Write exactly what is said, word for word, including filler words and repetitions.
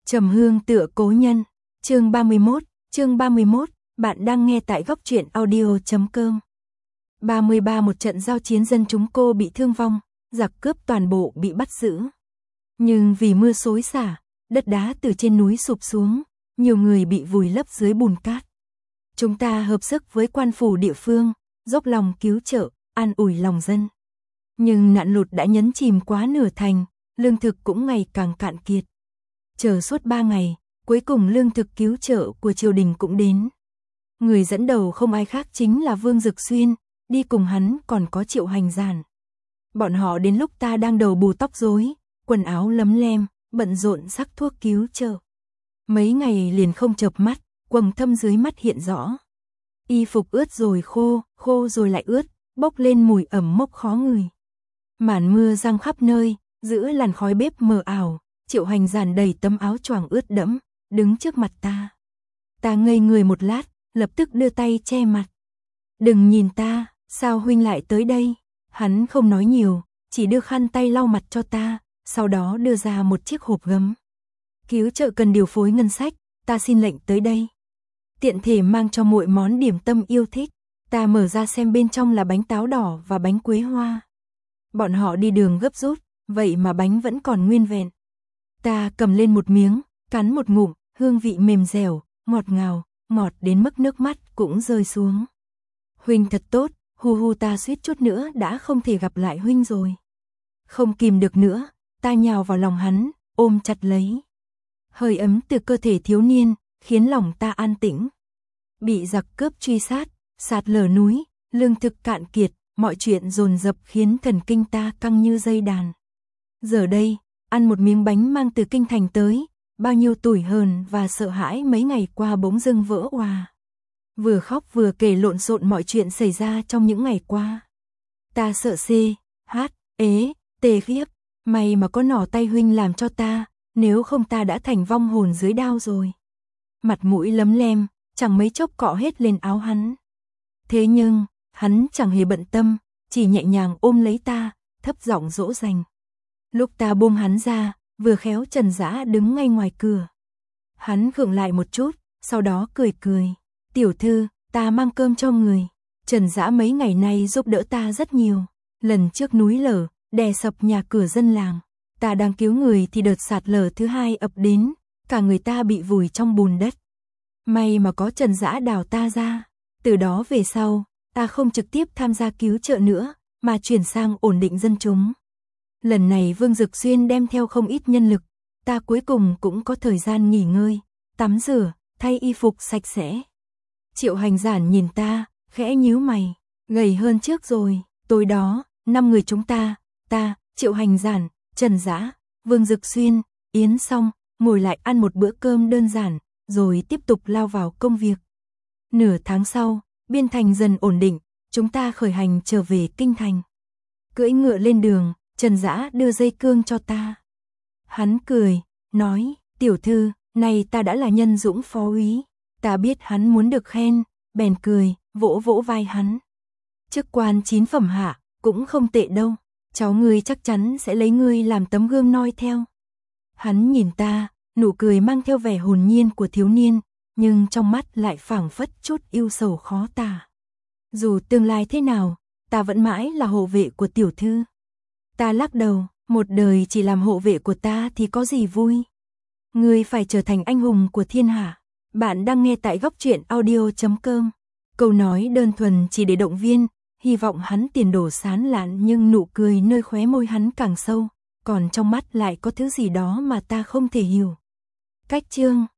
Trầm hương tựa cố nhân, chương ba mươi mốt, chương ba mươi mốt, bạn đang nghe tại góc truyện audio chấm com. ba mươi ba Một trận giao chiến dân chúng cô bị thương vong, giặc cướp toàn bộ bị bắt giữ. Nhưng vì mưa xối xả, đất đá từ trên núi sụp xuống, nhiều người bị vùi lấp dưới bùn cát. Chúng ta hợp sức với quan phủ địa phương, dốc lòng cứu trợ, an ủi lòng dân. Nhưng nạn lụt đã nhấn chìm quá nửa thành, lương thực cũng ngày càng cạn kiệt. Chờ suốt ba ngày, cuối cùng lương thực cứu trợ của triều đình cũng đến. Người dẫn đầu không ai khác chính là Vương Dực Xuyên, đi cùng hắn còn có Triệu Hành Giản. Bọn họ đến lúc ta đang đầu bù tóc rối, quần áo lấm lem, bận rộn sắc thuốc cứu trợ. Mấy ngày liền không chợp mắt, quầng thâm dưới mắt hiện rõ. Y phục ướt rồi khô, khô rồi lại ướt, bốc lên mùi ẩm mốc khó ngửi. Màn mưa giăng khắp nơi, giữa làn khói bếp mờ ảo, Triệu Hành Giản đầy tấm áo choàng ướt đẫm, đứng trước mặt ta. Ta ngây người một lát, lập tức đưa tay che mặt. Đừng nhìn ta, sao huynh lại tới đây? Hắn không nói nhiều, chỉ đưa khăn tay lau mặt cho ta, sau đó đưa ra một chiếc hộp gấm. Cứu trợ cần điều phối ngân sách, ta xin lệnh tới đây. Tiện thể mang cho muội món điểm tâm yêu thích. Ta mở ra xem bên trong là bánh táo đỏ và bánh quế hoa. Bọn họ đi đường gấp rút, vậy mà bánh vẫn còn nguyên vẹn. Ta cầm lên một miếng, cắn một ngụm, hương vị mềm dẻo, ngọt ngào, ngọt đến mức nước mắt cũng rơi xuống. Huynh thật tốt, hu hu ta suýt chút nữa đã không thể gặp lại huynh rồi. Không kìm được nữa, ta nhào vào lòng hắn, ôm chặt lấy. Hơi ấm từ cơ thể thiếu niên, khiến lòng ta an tĩnh. Bị giặc cướp truy sát, sạt lở núi, lương thực cạn kiệt, mọi chuyện dồn dập khiến thần kinh ta căng như dây đàn. Giờ đây, ăn một miếng bánh mang từ kinh thành tới, bao nhiêu tủi hờn và sợ hãi mấy ngày qua bỗng dưng vỡ òa. Vừa khóc vừa kể lộn xộn mọi chuyện xảy ra trong những ngày qua. Ta sợ xê, hát, ế, tê khiếp, may mà có nỏ tay huynh làm cho ta, nếu không ta đã thành vong hồn dưới đao rồi. Mặt mũi lấm lem, chẳng mấy chốc cọ hết lên áo hắn. Thế nhưng, hắn chẳng hề bận tâm, chỉ nhẹ nhàng ôm lấy ta, thấp giọng dỗ dành. Lúc ta buông hắn ra, vừa khéo Trần Dã đứng ngay ngoài cửa. Hắn khựng lại một chút, sau đó cười cười. Tiểu thư, ta mang cơm cho người. Trần Dã mấy ngày nay giúp đỡ ta rất nhiều. Lần trước núi lở, đè sập nhà cửa dân làng. Ta đang cứu người thì đợt sạt lở thứ hai ập đến, cả người ta bị vùi trong bùn đất. May mà có Trần Dã đào ta ra. Từ đó về sau, ta không trực tiếp tham gia cứu trợ nữa, mà chuyển sang ổn định dân chúng. Lần này Vương Dực Xuyên đem theo không ít nhân lực, ta cuối cùng cũng có thời gian nghỉ ngơi, tắm rửa, thay y phục sạch sẽ. Triệu Hành Giản nhìn ta, khẽ nhíu mày, gầy hơn trước rồi. Tối đó, năm người chúng ta, ta, Triệu Hành Giản, Trần Dã, Vương Dực Xuyên, Yến Song, ngồi lại ăn một bữa cơm đơn giản, rồi tiếp tục lao vào công việc. Nửa tháng sau, biên thành dần ổn định, chúng ta khởi hành trở về kinh thành. Cưỡi ngựa lên đường, Trần Dã đưa dây cương cho ta. Hắn cười, nói, tiểu thư, này ta đã là nhân dũng phó úy. Ta biết hắn muốn được khen, bèn cười, vỗ vỗ vai hắn. Chức quan chín phẩm hạ, cũng không tệ đâu, cháu ngươi chắc chắn sẽ lấy ngươi làm tấm gương noi theo. Hắn nhìn ta, nụ cười mang theo vẻ hồn nhiên của thiếu niên, nhưng trong mắt lại phảng phất chút ưu sầu khó tả. Dù tương lai thế nào, ta vẫn mãi là hộ vệ của tiểu thư. Ta lắc đầu, một đời chỉ làm hộ vệ của ta thì có gì vui. Ngươi phải trở thành anh hùng của thiên hạ. Bạn đang nghe tại góc truyện audio chấm com. Câu nói đơn thuần chỉ để động viên, hy vọng hắn tiền đồ sáng lạn, nhưng nụ cười nơi khóe môi hắn càng sâu, còn trong mắt lại có thứ gì đó mà ta không thể hiểu. Cách chương